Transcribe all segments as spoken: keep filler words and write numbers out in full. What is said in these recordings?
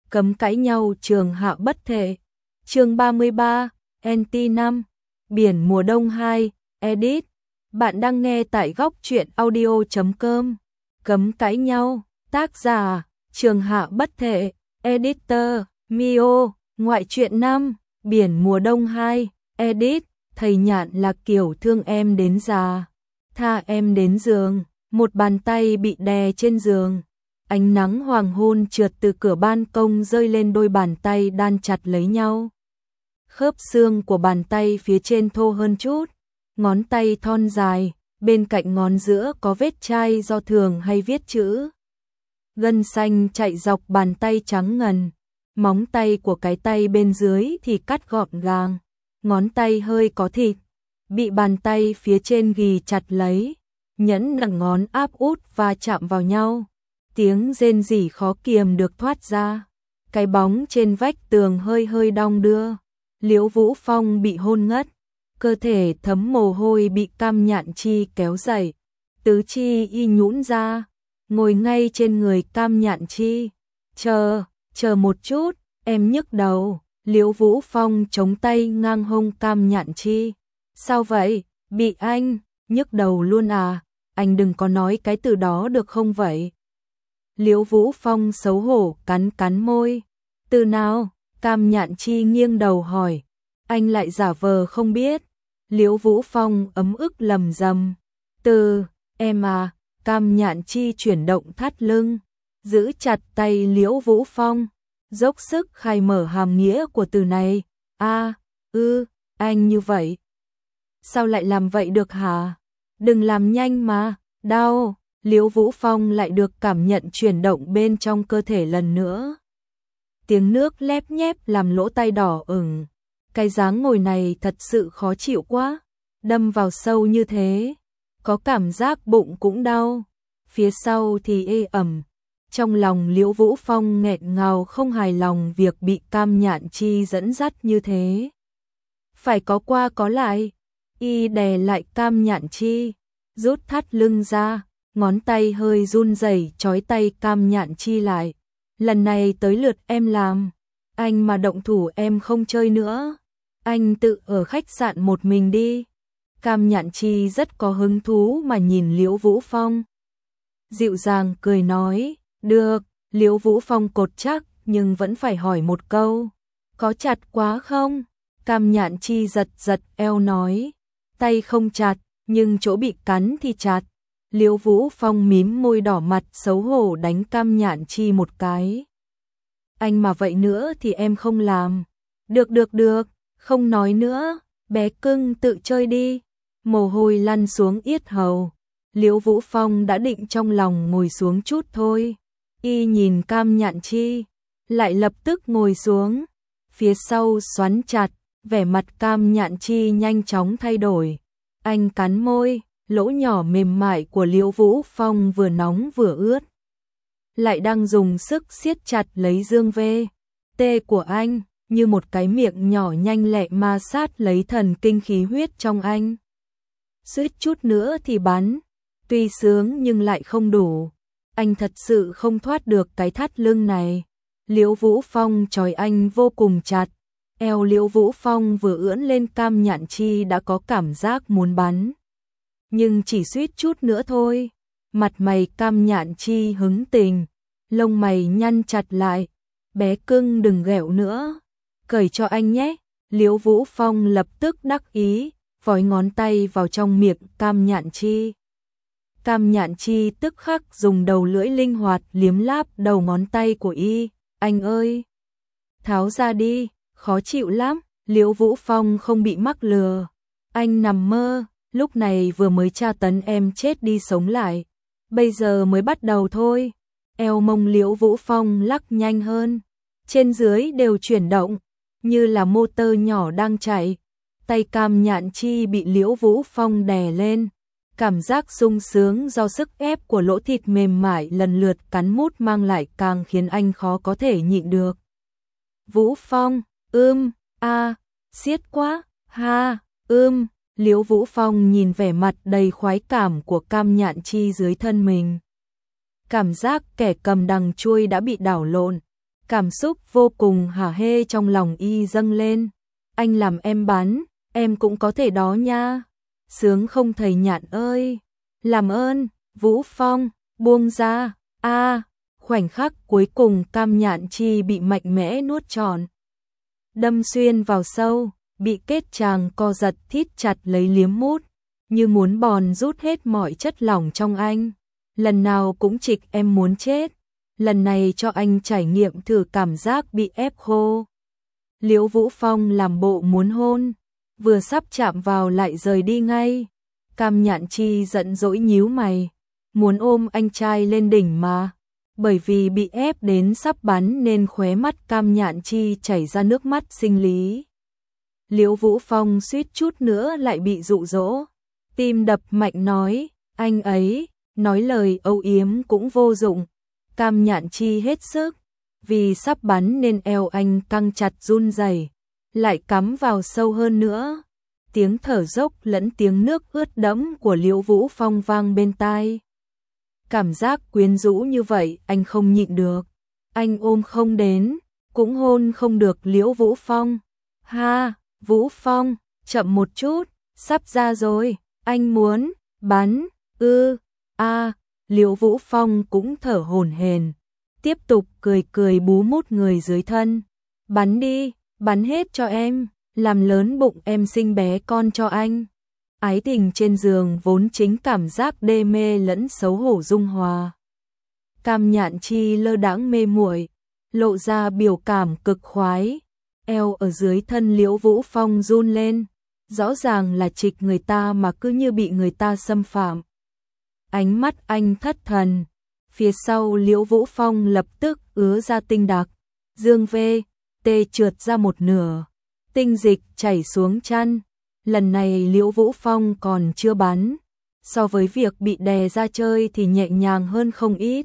cấm cãi nhau trường hạ bất thể. Chương ba mươi ba, en tê năm, Biển mùa đông hai, edit. Bạn đang nghe tại góc truyện audio chấm com. Cấm cãi nhau, tác giả, trường hạ bất thể, editor, Mio, ngoại truyện năm, Biển mùa đông hai, edit. Thầy Nhạn là kiểu thương em đến già, tha em đến giường, một bàn tay bị đè trên giường. Ánh nắng hoàng hôn trượt từ cửa ban công rơi lên đôi bàn tay đan chặt lấy nhau. Khớp xương của bàn tay phía trên thô hơn chút, ngón tay thon dài, bên cạnh ngón giữa có vết chai do thường hay viết chữ. Gân xanh chạy dọc bàn tay trắng ngần, móng tay của cái tay bên dưới thì cắt gọn gàng, ngón tay hơi có thịt, bị bàn tay phía trên ghì chặt lấy, nhẫn nặng ngón áp út và chạm vào nhau. Tiếng rên rỉ khó kiềm được thoát ra, cái bóng trên vách tường hơi hơi đong đưa. Liễu Vũ Phong bị hôn ngất, cơ thể thấm mồ hôi bị Cam Nhạn Chi kéo dậy, tứ chi y nhũn ra, ngồi ngay trên người Cam Nhạn Chi. Chờ, chờ một chút, em nhức đầu. Liễu Vũ Phong chống tay ngang hông Cam Nhạn Chi. Sao vậy, bị anh, nhức đầu luôn à, anh đừng có nói cái từ đó được không vậy? Liễu Vũ Phong xấu hổ cắn cắn môi. Từ nào? Cam Nhạn Chi nghiêng đầu hỏi. Anh lại giả vờ không biết. Liễu Vũ Phong ấm ức lầm rầm. Từ, em à. Cam Nhạn Chi chuyển động thắt lưng, giữ chặt tay Liễu Vũ Phong, dốc sức khai mở hàm nghĩa của từ này. A, ư, anh như vậy. Sao lại làm vậy được hả? Đừng làm nhanh mà, đau. Liễu Vũ Phong lại được cảm nhận chuyển động bên trong cơ thể lần nữa. Tiếng nước lép nhép làm lỗ tai đỏ ửng. Cái dáng ngồi này thật sự khó chịu quá, đâm vào sâu như thế, có cảm giác bụng cũng đau, phía sau thì ê ẩm. Trong lòng Liễu Vũ Phong nghẹn ngào không hài lòng việc bị Cam Nhạn Chi dẫn dắt như thế. Phải có qua có lại, y đè lại Cam Nhạn Chi, rút thắt lưng ra, ngón tay hơi run rẩy trói tay Cam Nhạn Chi lại. Lần này tới lượt em làm, anh mà động thủ em không chơi nữa, anh tự ở khách sạn một mình đi. Cam Nhạn Chi rất có hứng thú mà nhìn Liễu Vũ Phong. Dịu dàng cười nói, được. Liễu Vũ Phong cột chắc nhưng vẫn phải hỏi một câu, có chặt quá không? Cam Nhạn Chi giật giật eo nói, tay không chặt, nhưng chỗ bị cắn thì chặt. Liễu Vũ Phong mím môi đỏ mặt xấu hổ đánh Cam Nhạn Chi một cái. Anh mà vậy nữa thì em không làm. Được được được, không nói nữa, bé cưng tự chơi đi. Mồ hôi lăn xuống yết hầu. Liễu Vũ Phong đã định trong lòng ngồi xuống chút thôi. Y nhìn Cam Nhạn Chi, lại lập tức ngồi xuống. Phía sau xoắn chặt, vẻ mặt Cam Nhạn Chi nhanh chóng thay đổi. Anh cắn môi, lỗ nhỏ mềm mại của Liễu Vũ Phong vừa nóng vừa ướt. Lại đang dùng sức siết chặt lấy dương vê tê của anh, như một cái miệng nhỏ nhanh lẹ ma sát lấy thần kinh khí huyết trong anh. Suýt chút nữa thì bắn, tuy sướng nhưng lại không đủ. Anh thật sự không thoát được cái thắt lưng này. Liễu Vũ Phong trói anh vô cùng chặt. Eo Liễu Vũ Phong vừa ưỡn lên Cam Nhạn Chi đã có cảm giác muốn bắn. Nhưng chỉ suýt chút nữa thôi. Mặt mày Cam Nhạn Chi hứng tình, lông mày nhăn chặt lại. Bé cưng đừng ghẹo nữa, cởi cho anh nhé. Liễu Vũ Phong lập tức đắc ý, vói ngón tay vào trong miệng Cam Nhạn Chi. Cam Nhạn Chi tức khắc dùng đầu lưỡi linh hoạt liếm láp đầu ngón tay của y. Anh ơi, tháo ra đi, khó chịu lắm. Liễu Vũ Phong không bị mắc lừa. Anh nằm mơ, lúc này vừa mới tra tấn em chết đi sống lại. Bây giờ mới bắt đầu thôi. Eo mông Liễu Vũ Phong lắc nhanh hơn, trên dưới đều chuyển động, như là motor nhỏ đang chạy. Tay Cam Nhạn Chi bị Liễu Vũ Phong đè lên, cảm giác sung sướng do sức ép của lỗ thịt mềm mại lần lượt cắn mút mang lại càng khiến anh khó có thể nhịn được. Vũ Phong, ưm, a, siết quá, ha, ưm. Liễu Vũ Phong nhìn vẻ mặt đầy khoái cảm của Cam Nhạn Chi dưới thân mình. Cảm giác kẻ cầm đằng chuôi đã bị đảo lộn. Cảm xúc vô cùng hả hê trong lòng y dâng lên. Anh làm em bán, em cũng có thể đó nha. Sướng không thầy Nhạn ơi. Làm ơn, Vũ Phong, buông ra. A, khoảnh khắc cuối cùng Cam Nhạn Chi bị mạnh mẽ nuốt trọn. Đâm xuyên vào sâu, bị kết chàng co giật thít chặt lấy liếm mút, như muốn bòn rút hết mọi chất lỏng trong anh. Lần nào cũng trịch em muốn chết, lần này cho anh trải nghiệm thử cảm giác bị ép khô. Liễu Vũ Phong làm bộ muốn hôn, vừa sắp chạm vào lại rời đi ngay. Cam Nhạn Chi giận dỗi nhíu mày, muốn ôm anh trai lên đỉnh mà. Bởi vì bị ép đến sắp bắn nên khóe mắt Cam Nhạn Chi chảy ra nước mắt sinh lý. Liễu Vũ Phong suýt chút nữa lại bị dụ dỗ, tim đập mạnh nói, anh ấy, nói lời âu yếm cũng vô dụng. Cam Nhạn Chi hết sức, vì sắp bắn nên eo anh căng chặt run rẩy, lại cắm vào sâu hơn nữa. Tiếng thở dốc lẫn tiếng nước ướt đẫm của Liễu Vũ Phong vang bên tai. Cảm giác quyến rũ như vậy anh không nhịn được. Anh ôm không đến, cũng hôn không được Liễu Vũ Phong. Ha, Vũ Phong, chậm một chút, sắp ra rồi, anh muốn, bắn, ư, a, Liễu Vũ Phong cũng thở hổn hển, tiếp tục cười cười bú mút người dưới thân. Bắn đi, bắn hết cho em, làm lớn bụng em sinh bé con cho anh. Ái tình trên giường vốn chính cảm giác đê mê lẫn xấu hổ dung hòa. Cam Nhạn Chi lơ đãng mê muội, lộ ra biểu cảm cực khoái, eo ở dưới thân Liễu Vũ Phong run lên, rõ ràng là trịch người ta mà cứ như bị người ta xâm phạm. Ánh mắt anh thất thần, phía sau Liễu Vũ Phong lập tức ứa ra tinh đặc, dương vê, tê trượt ra một nửa, tinh dịch chảy xuống chân. Lần này Liễu Vũ Phong còn chưa bắn, so với việc bị đè ra chơi thì nhẹ nhàng hơn không ít.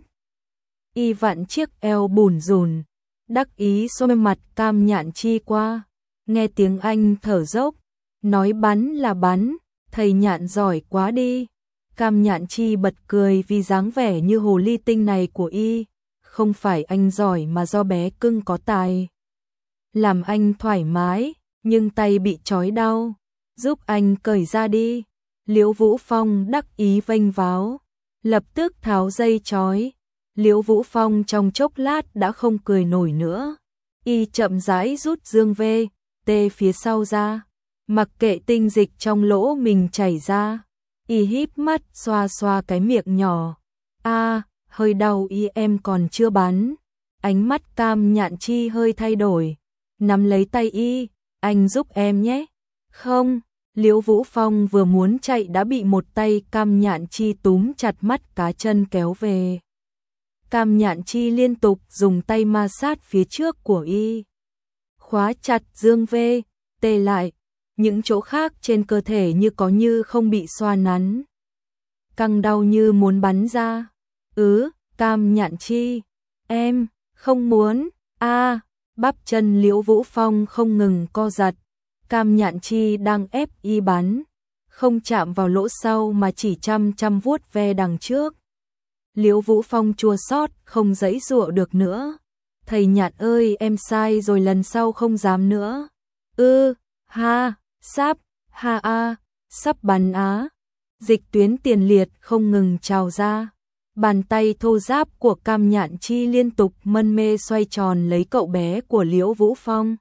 Y vặn chiếc eo bủn rủn, đắc ý xô mặt Cam Nhạn Chi qua, nghe tiếng anh thở dốc, nói bắn là bắn, thầy Nhạn giỏi quá đi. Cam Nhạn Chi bật cười vì dáng vẻ như hồ ly tinh này của y, không phải anh giỏi mà do bé cưng có tài. Làm anh thoải mái, nhưng tay bị trói đau. Giúp anh cởi ra đi. Liễu Vũ Phong đắc ý vênh váo, lập tức tháo dây trói. Liễu Vũ Phong trong chốc lát đã không cười nổi nữa. Y chậm rãi rút dương vê, tê phía sau ra, mặc kệ tinh dịch trong lỗ mình chảy ra. Y híp mắt xoa xoa cái miệng nhỏ. A, hơi đau y em còn chưa bắn. Ánh mắt Cam Nhạn Chi hơi thay đổi, nắm lấy tay y, anh giúp em nhé. Không, Liễu Vũ Phong vừa muốn chạy đã bị một tay Cam Nhạn Chi túm chặt mắt cá chân kéo về. Cam Nhạn Chi liên tục dùng tay ma sát phía trước của y, khóa chặt dương vê, tê lại, những chỗ khác trên cơ thể như có như không bị xoa nắn. Căng đau như muốn bắn ra. Ứ, Cam Nhạn Chi, em, không muốn, a, bắp chân Liễu Vũ Phong không ngừng co giật. Cam Nhạn Chi đang ép y bắn, không chạm vào lỗ sau mà chỉ chăm chăm vuốt ve đằng trước. Liễu Vũ Phong chua xót không giãy giụa được nữa. Thầy Nhạn ơi, em sai rồi, lần sau không dám nữa. Ư, ha, sắp, ha a, sắp bắn á. Dịch tuyến tiền liệt không ngừng trào ra. Bàn tay thô ráp của Cam Nhạn Chi liên tục mân mê xoay tròn lấy cậu bé của Liễu Vũ Phong.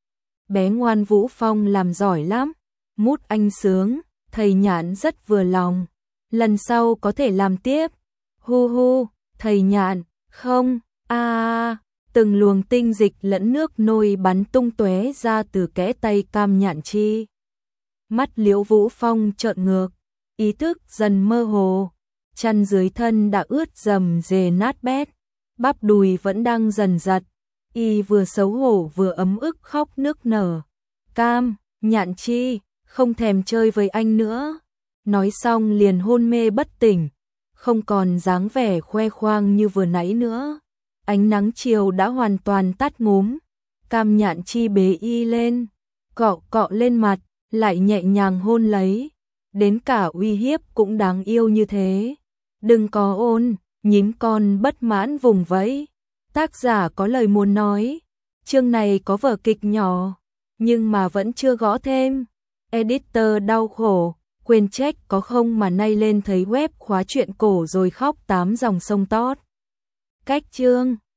Bé ngoan Vũ Phong làm giỏi lắm, mút anh sướng, thầy Nhạn rất vừa lòng. Lần sau có thể làm tiếp. Hu hu, thầy Nhạn, không, a a, từng luồng tinh dịch lẫn nước nôi bắn tung tóe ra từ kẽ tay Cam Nhạn Chi. Mắt Liễu Vũ Phong trợn ngược, ý thức dần mơ hồ, chân dưới thân đã ướt rầm rề nát bét, bắp đùi vẫn đang dần giật. Y vừa xấu hổ vừa ấm ức khóc nức nở. Cam Nhạn Chi, không thèm chơi với anh nữa. Nói xong liền hôn mê bất tỉnh, không còn dáng vẻ khoe khoang như vừa nãy nữa. Ánh nắng chiều đã hoàn toàn tắt ngúm. Cam Nhạn Chi bế y lên, cọ cọ lên mặt, lại nhẹ nhàng hôn lấy. Đến cả uy hiếp cũng đáng yêu như thế. Đừng có ôn, nhím con bất mãn vùng vẫy. Tác giả có lời muốn nói, chương này có vở kịch nhỏ, nhưng mà vẫn chưa gõ thêm. Editor đau khổ, quên check có không mà nay lên thấy web khóa truyện cổ rồi khóc tám dòng sông tót. Cách chương